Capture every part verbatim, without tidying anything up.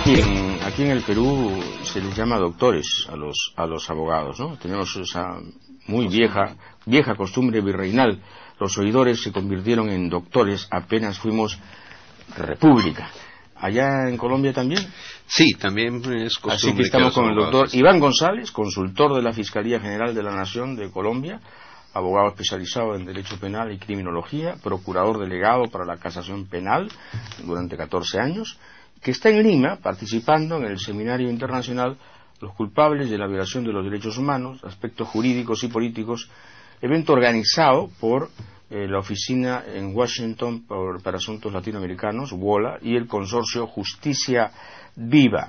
Aquí en, aquí en el Perú se les llama doctores a los a los abogados, ¿no? Tenemos esa muy vieja vieja costumbre virreinal. Los oidores se convirtieron en doctores apenas fuimos república. ¿Allá en Colombia también? Sí, también es costumbre. Así que estamos que con el doctor Iván González, consultor de la Fiscalía General de la Nación de Colombia, abogado especializado en Derecho Penal y Criminología, procurador delegado para la Casación Penal durante catorce años, que está en Lima participando en el Seminario Internacional Los culpables de la violación de los derechos humanos, aspectos jurídicos y políticos, evento organizado por eh, la Oficina en Washington por, para Asuntos Latinoamericanos, WOLA, y el consorcio Justicia Viva.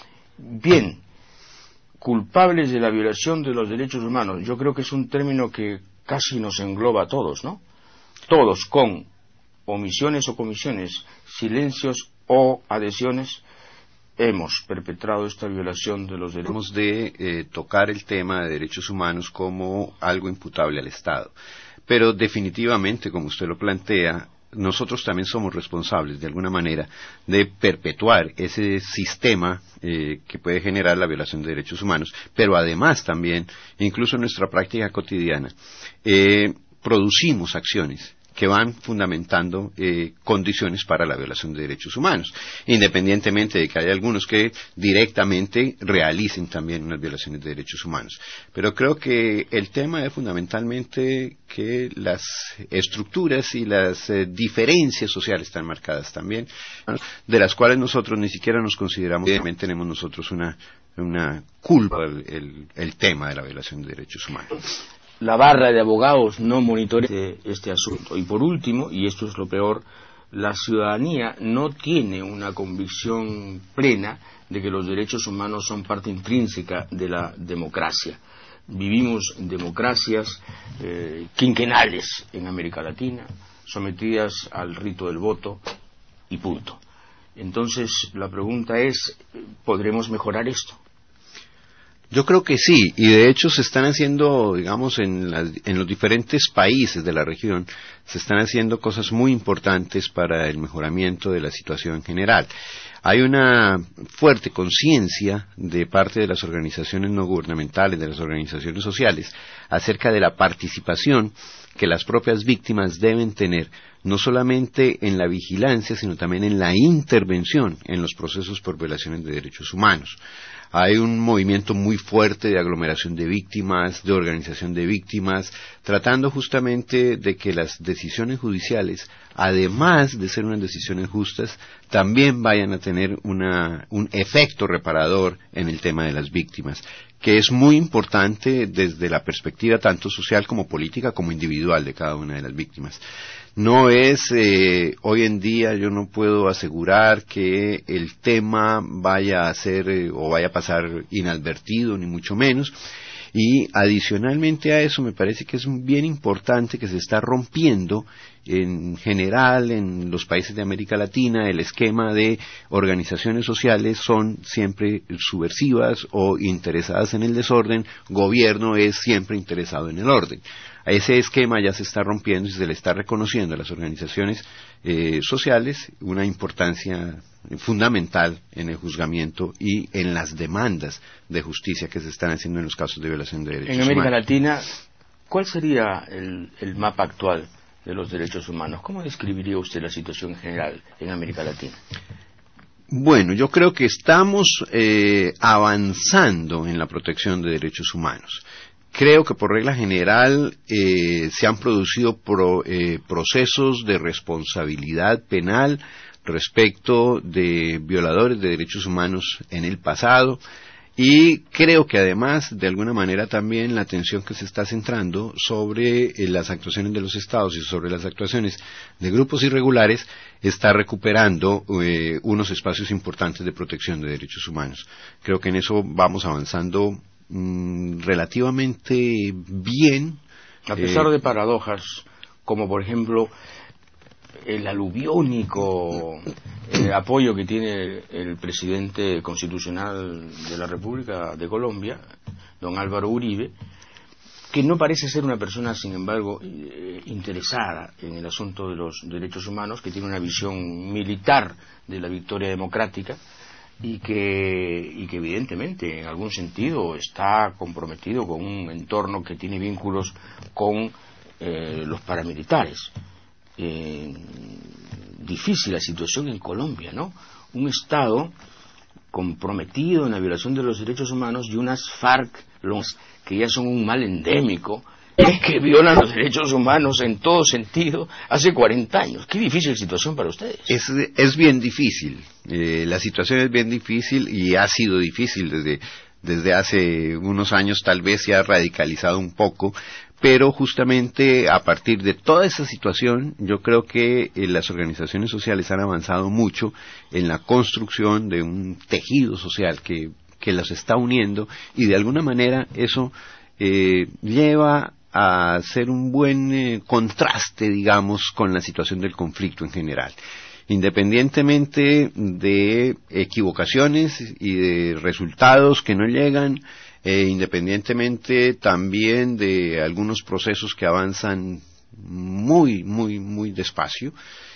Bien, culpables de la violación de los derechos humanos, yo creo que es un término que casi nos engloba a todos, ¿no? Todos, con omisiones o comisiones, silencios o adhesiones, hemos perpetrado esta violación de los derechos. Hemos de eh, tocar el tema de derechos humanos como algo imputable al Estado. Pero definitivamente, como usted lo plantea, nosotros también somos responsables, de alguna manera, de perpetuar ese sistema eh, que puede generar la violación de derechos humanos, pero además también, incluso en nuestra práctica cotidiana, eh, producimos acciones que van fundamentando eh, condiciones para la violación de derechos humanos, independientemente de que haya algunos que directamente realicen también unas violaciones de derechos humanos. Pero creo que el tema es fundamentalmente que las estructuras y las eh, diferencias sociales están marcadas también, de las cuales nosotros ni siquiera nos consideramos, obviamente tenemos nosotros una, una culpa el, el, el tema de la violación de derechos humanos. La barra de abogados no monitorea este, este asunto. Y por último, y esto es lo peor, la ciudadanía no tiene una convicción plena de que los derechos humanos son parte intrínseca de la democracia. Vivimos en democracias eh, quinquenales en América Latina, sometidas al rito del voto y punto. Entonces, la pregunta es, ¿podremos mejorar esto? Yo creo que sí, y de hecho se están haciendo, digamos, en, las, en los diferentes países de la región, se están haciendo cosas muy importantes para el mejoramiento de la situación general. Hay una fuerte conciencia de parte de las organizaciones no gubernamentales, de las organizaciones sociales, acerca de la participación que las propias víctimas deben tener, no solamente en la vigilancia, sino también en la intervención en los procesos por violaciones de derechos humanos. Hay un movimiento muy fuerte de aglomeración de víctimas, de organización de víctimas, tratando justamente de que las decisiones judiciales, además de ser unas decisiones justas, también vayan a tener una, un efecto reparador en el tema de las víctimas, que es muy importante desde la perspectiva tanto social como política como individual de cada una de las víctimas. No es, eh, hoy en día yo no puedo asegurar que el tema vaya a ser eh, o vaya a pasar inadvertido, ni mucho menos. Y adicionalmente a eso me parece que es bien importante que se está rompiendo en general en los países de América Latina el esquema de organizaciones sociales son siempre subversivas o interesadas en el desorden, gobierno es siempre interesado en el orden. A ese esquema ya se está rompiendo y se le está reconociendo a las organizaciones eh, sociales una importancia fundamental en el juzgamiento y en las demandas de justicia que se están haciendo en los casos de violación de derechos humanos. En América Latina, ¿cuál sería el, el mapa actual de los derechos humanos? ¿Cómo describiría usted la situación general en América Latina? Bueno, yo creo que estamos eh, avanzando en la protección de derechos humanos. Creo que por regla general eh, se han producido pro, eh, procesos de responsabilidad penal respecto de violadores de derechos humanos en el pasado y creo que además de alguna manera también la atención que se está centrando sobre eh, las actuaciones de los estados y sobre las actuaciones de grupos irregulares está recuperando eh, unos espacios importantes de protección de derechos humanos. Creo que en eso vamos avanzando Mm, relativamente bien. A pesar eh, de paradojas, como por ejemplo el aluviónico eh, apoyo que tiene el presidente constitucional de la República de Colombia, don Álvaro Uribe, que no parece ser una persona, sin embargo, eh, interesada en el asunto de los derechos humanos, que tiene una visión militar de la victoria democrática, y que, y que evidentemente en algún sentido está comprometido con un entorno que tiene vínculos con eh, los paramilitares. Eh, difícil la situación en Colombia, ¿no? Un Estado comprometido en la violación de los derechos humanos y unas FARC los que ya son un mal endémico, que violan los derechos humanos en todo sentido hace cuarenta años. Qué difícil situación para ustedes. Es, es bien difícil, eh, la situación es bien difícil y ha sido difícil desde, desde hace unos años, tal vez se ha radicalizado un poco, pero justamente a partir de toda esa situación yo creo que eh, las organizaciones sociales han avanzado mucho en la construcción de un tejido social que, que las está uniendo, y de alguna manera eso eh, lleva a ser un buen eh, contraste, digamos, con la situación del conflicto en general. Independientemente de equivocaciones y de resultados que no llegan, eh, independientemente también de algunos procesos que avanzan muy, muy, muy despacio,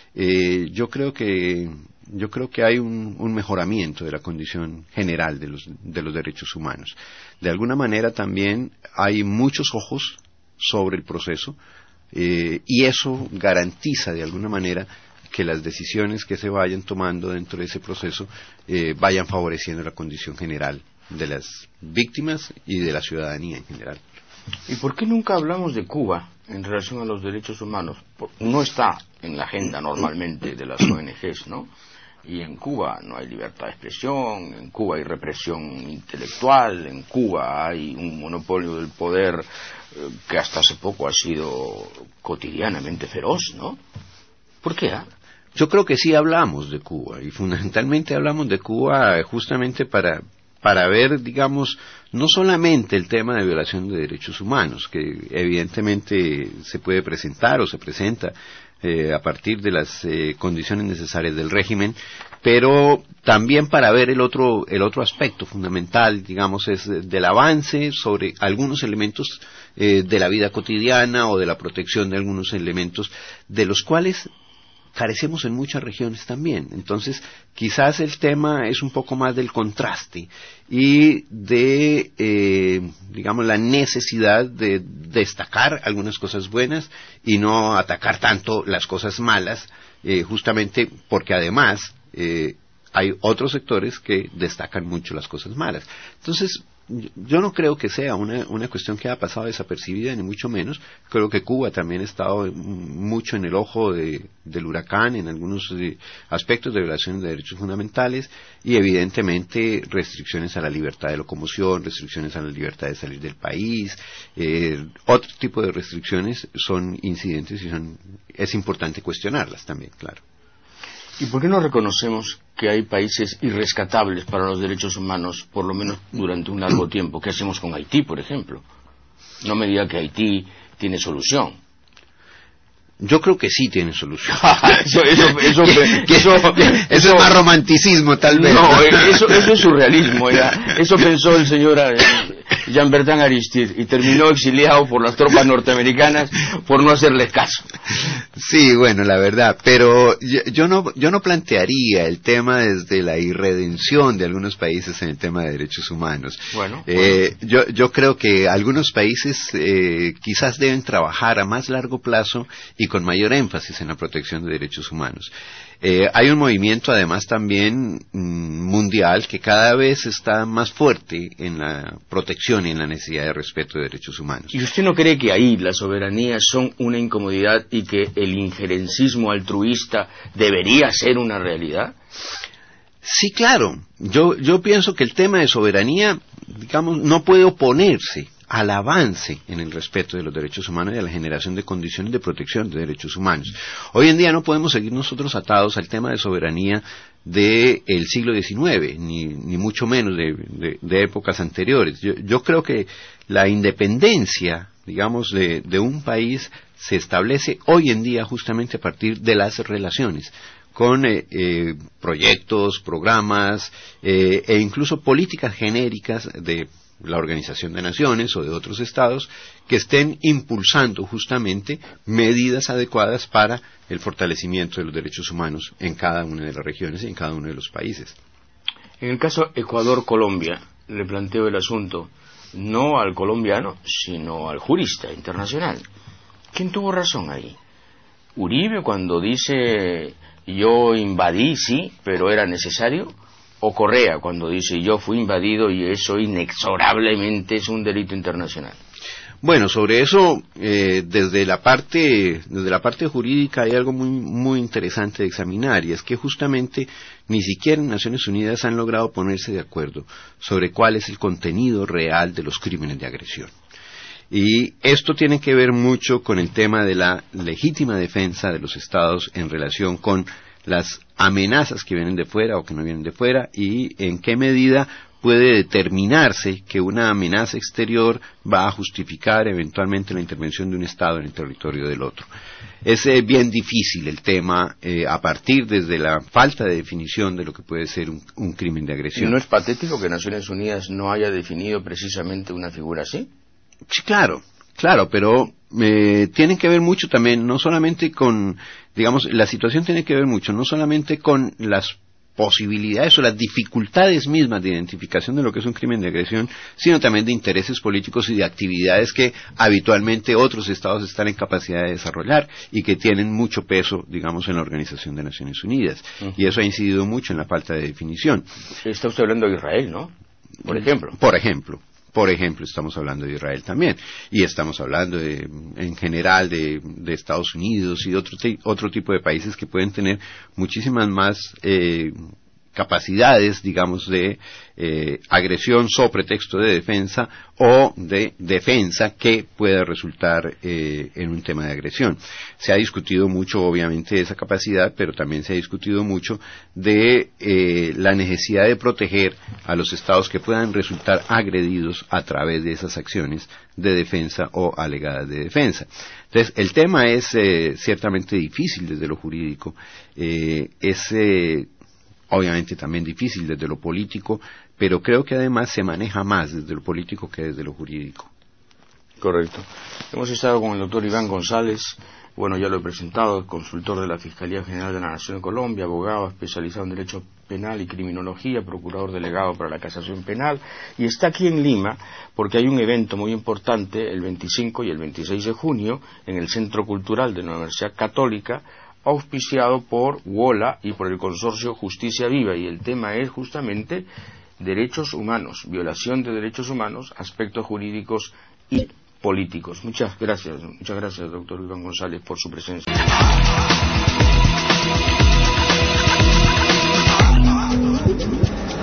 eh, yo creo que yo creo que hay un, un mejoramiento de la condición general de los, de los derechos humanos. De alguna manera también hay muchos ojos sobre el proceso, eh, y eso garantiza de alguna manera que las decisiones que se vayan tomando dentro de ese proceso eh, vayan favoreciendo la condición general de las víctimas y de la ciudadanía en general. ¿Y por qué nunca hablamos de Cuba en relación a los derechos humanos? No está en la agenda normalmente de las O N Ges, ¿no? Y en Cuba no hay libertad de expresión, en Cuba hay represión intelectual, en Cuba hay un monopolio del poder eh, que hasta hace poco ha sido cotidianamente feroz, ¿no? ¿Por qué? Ah? Yo creo que sí hablamos de Cuba, y fundamentalmente hablamos de Cuba justamente para, para ver, digamos, no solamente el tema de violación de derechos humanos, que evidentemente se puede presentar o se presenta Eh, a partir de las eh, condiciones necesarias del régimen, pero también para ver el otro el otro aspecto fundamental, digamos, es del avance sobre algunos elementos eh, de la vida cotidiana o de la protección de algunos elementos de los cuales carecemos en muchas regiones también. Entonces, quizás el tema es un poco más del contraste y de, eh, digamos, la necesidad de destacar algunas cosas buenas y no atacar tanto las cosas malas, eh, justamente porque además eh, hay otros sectores que destacan mucho las cosas malas. Entonces, yo no creo que sea una, una cuestión que haya pasado desapercibida, ni mucho menos. Creo que Cuba también ha estado mucho en el ojo de, del huracán en algunos eh, aspectos de violaciones de derechos fundamentales, y evidentemente restricciones a la libertad de locomoción, restricciones a la libertad de salir del país, eh, otro tipo de restricciones son incidentes y son, es importante cuestionarlas también, claro. ¿Y por qué no reconocemos que hay países irrescatables para los derechos humanos, por lo menos durante un largo tiempo? ¿Qué hacemos con Haití, por ejemplo? No me diga que Haití tiene solución. Yo creo que sí tiene solución. eso, eso, eso, eso, eso, eso es más romanticismo, tal vez. No, eso, eso es surrealismo. Ya. Eso pensó el señor Jean-Bertrand Aristide y terminó exiliado por las tropas norteamericanas por no hacerles caso. Sí, bueno, la verdad, pero yo, yo no yo no plantearía el tema desde la irredención de algunos países en el tema de derechos humanos. Bueno, eh, bueno. Yo, yo creo que algunos países eh, quizás deben trabajar a más largo plazo y con mayor énfasis en la protección de derechos humanos. Eh, hay un movimiento además también mmm, mundial que cada vez está más fuerte en la protección y en la necesidad de respeto de derechos humanos. ¿Y usted no cree que ahí las soberanías son una incomodidad y que el injerencismo altruista debería ser una realidad? Sí, claro. Yo, yo pienso que el tema de soberanía, digamos, no puede oponerse al avance en el respeto de los derechos humanos y a la generación de condiciones de protección de derechos humanos. Hoy en día no podemos seguir nosotros atados al tema de soberanía del siglo diecinueve, ni, ni mucho menos de, de, de épocas anteriores. Yo, yo creo que la independencia, digamos, de, de un país se establece hoy en día justamente a partir de las relaciones con eh, eh, proyectos, programas eh, e incluso políticas genéricas de la Organización de Naciones o de otros estados que estén impulsando justamente medidas adecuadas para el fortalecimiento de los derechos humanos en cada una de las regiones y en cada uno de los países. En el caso Ecuador-Colombia, le planteo el asunto no al colombiano, sino al jurista internacional. ¿Quién tuvo razón ahí? ¿Uribe cuando dice yo invadí, sí, pero era necesario? ¿O Correa cuando dice yo fui invadido y eso inexorablemente es un delito internacional? Bueno, sobre eso, eh, desde la parte, desde la parte jurídica hay algo muy, muy interesante de examinar, y es que justamente ni siquiera en Naciones Unidas han logrado ponerse de acuerdo sobre cuál es el contenido real de los crímenes de agresión. Y esto tiene que ver mucho con el tema de la legítima defensa de los Estados en relación con las amenazas que vienen de fuera o que no vienen de fuera, y en qué medida puede determinarse que una amenaza exterior va a justificar eventualmente la intervención de un Estado en el territorio del otro. Es eh, bien difícil el tema eh, a partir desde la falta de definición de lo que puede ser un, un crimen de agresión. ¿No es patético que Naciones Unidas no haya definido precisamente una figura así? Sí, claro, claro, pero eh, tiene que ver mucho también, no solamente con, digamos, la situación tiene que ver mucho, no solamente con las posibilidades o las dificultades mismas de identificación de lo que es un crimen de agresión, sino también de intereses políticos y de actividades que habitualmente otros estados están en capacidad de desarrollar y que tienen mucho peso, digamos, en la Organización de Naciones Unidas. Uh-huh. Y eso ha incidido mucho en la falta de definición. Está usted hablando de Israel, ¿no? Por ejemplo. Por ejemplo. Por ejemplo, estamos hablando de Israel también, y estamos hablando de, en general de, de Estados Unidos y de otro, otro tipo de países que pueden tener muchísimas más eh, capacidades, digamos, de eh, agresión so pretexto de defensa o de defensa que pueda resultar eh, en un tema de agresión. Se ha discutido mucho, obviamente, de esa capacidad, pero también se ha discutido mucho de eh, la necesidad de proteger a los estados que puedan resultar agredidos a través de esas acciones de defensa o alegadas de defensa. Entonces, el tema es eh, ciertamente difícil desde lo jurídico, eh, es eh, obviamente también difícil desde lo político, pero creo que además se maneja más desde lo político que desde lo jurídico. Correcto. Hemos estado con el doctor Iván González, bueno, ya lo he presentado, consultor de la Fiscalía General de la Nación de Colombia, abogado especializado en Derecho Penal y Criminología, procurador delegado para la Casación Penal, y está aquí en Lima porque hay un evento muy importante el veinticinco y el veintiséis de junio en el Centro Cultural de la Universidad Católica, auspiciado por WOLA y por el consorcio Justicia Viva, y el tema es justamente derechos humanos, violación de derechos humanos, aspectos jurídicos y políticos. Muchas gracias, muchas gracias, doctor Iván González, por su presencia.